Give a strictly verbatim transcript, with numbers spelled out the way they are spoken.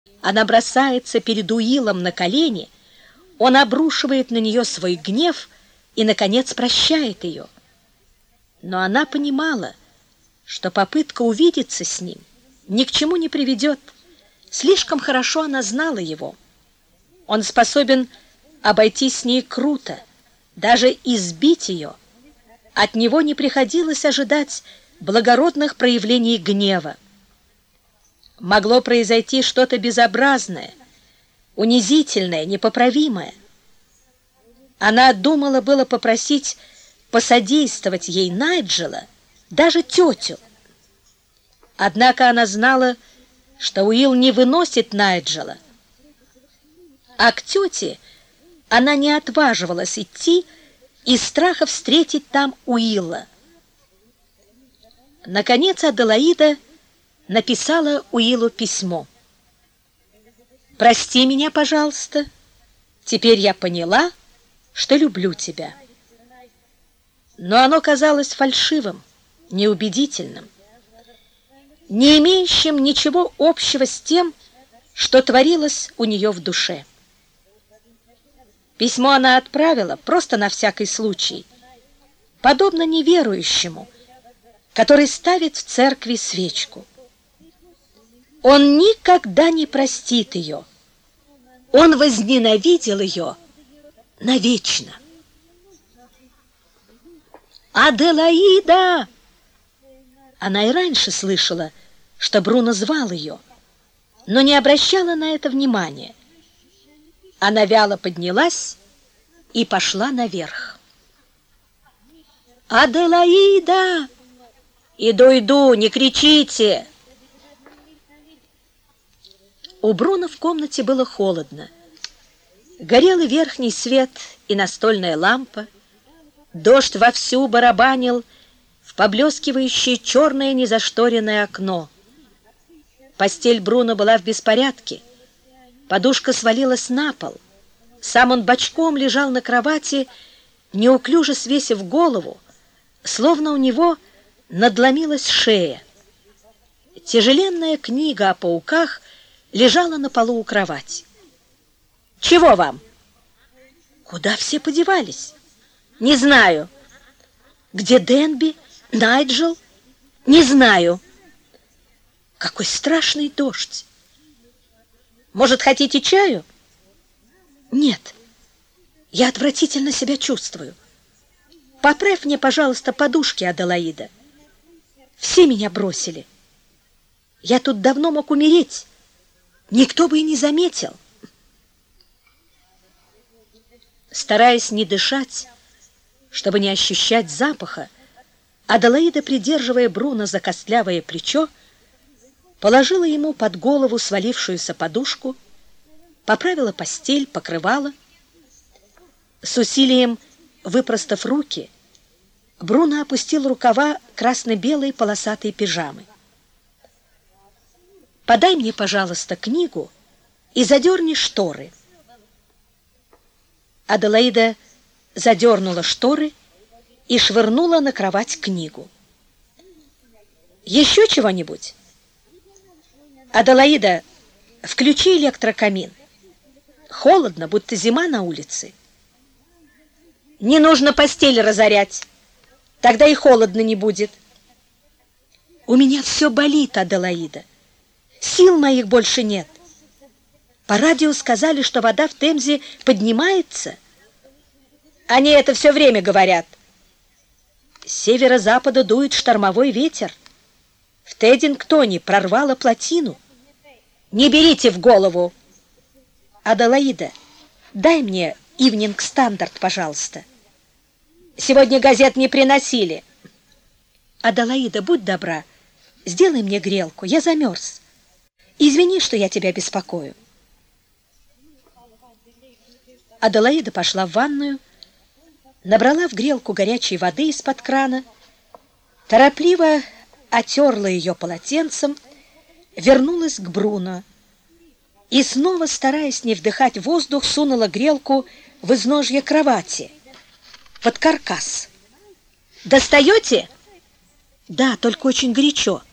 Она бросается перед Уиллом на колени, он обрушивает на нее свой гнев и, наконец, прощает ее. Но она понимала, что попытка увидеться с ним ни к чему не приведет. Слишком хорошо она знала его. Он способен обойтись с ней круто, даже избить ее. От него не приходилось ожидать благородных проявлений гнева. Могло произойти что-то безобразное, унизительное, непоправимое. Она думала было попросить посодействовать ей Найджела, даже тетю. Однако она знала, что Уилл не выносит Найджела, а к тете она не отваживалась идти из страха встретить там Уилла. Наконец Аделаида написала Уиллу письмо. «Прости меня, пожалуйста. Теперь я поняла, что люблю тебя». Но оно казалось фальшивым, неубедительным, не имеющим ничего общего с тем, что творилось у нее в душе. Письмо она отправила просто на всякий случай, подобно неверующему, который ставит в церкви свечку. Он никогда не простит ее. Он возненавидел ее навечно. «Аделаида!» Она и раньше слышала, что Бруно звал ее, но не обращала на это внимания. Она вяло поднялась и пошла наверх. «Аделаида!» «Иду, иду, не кричите!» У Бруно в комнате было холодно. Горел и верхний свет, и настольная лампа. Дождь вовсю барабанил в поблескивающее черное незашторенное окно. Постель Бруно была в беспорядке. Подушка свалилась на пол. Сам он бочком лежал на кровати, неуклюже свесив голову, словно у него надломилась шея. Тяжеленная книга о пауках лежала на полу у кровати. «Чего вам?» «Куда все подевались?» «Не знаю». «Где Денби? Найджел?» «Не знаю». «Какой страшный дождь!» «Может, хотите чаю?» «Нет, я отвратительно себя чувствую. Поправь мне, пожалуйста, подушки, Аделаида. Все меня бросили. Я тут давно мог умереть. Никто бы и не заметил». Стараясь не дышать, чтобы не ощущать запаха, Аделаида, придерживая Бруно за костлявое плечо, положила ему под голову свалившуюся подушку, поправила постель, покрывало. С усилием выпростав руки, Бруно опустил рукава красно-белой полосатой пижамы. «Подай мне, пожалуйста, книгу и задерни шторы». Аделаида задернула шторы и швырнула на кровать книгу. «Еще чего-нибудь?» «Аделаида, включи электрокамин. Холодно, будто зима на улице». «Не нужно постель разорять, тогда и холодно не будет». «У меня все болит, Аделаида. Сил моих больше нет. По радио сказали, что вода в Темзе поднимается». «Они это все время говорят». С северо-запада дует штормовой ветер. В Теддингтоне прорвало плотину. Не берите в голову. Аделаида, дай мне «Ивнинг Стандарт», пожалуйста. Сегодня газет не приносили. Аделаида, будь добра, сделай мне грелку, я замерз. Извини, что я тебя беспокою. Аделаида пошла в ванную, набрала в грелку горячей воды из-под крана, торопливо отерла ее полотенцем, вернулась к Бруно и снова, стараясь не вдыхать воздух, сунула грелку в изножье кровати, под каркас. «Достаете?» «Да, только очень горячо».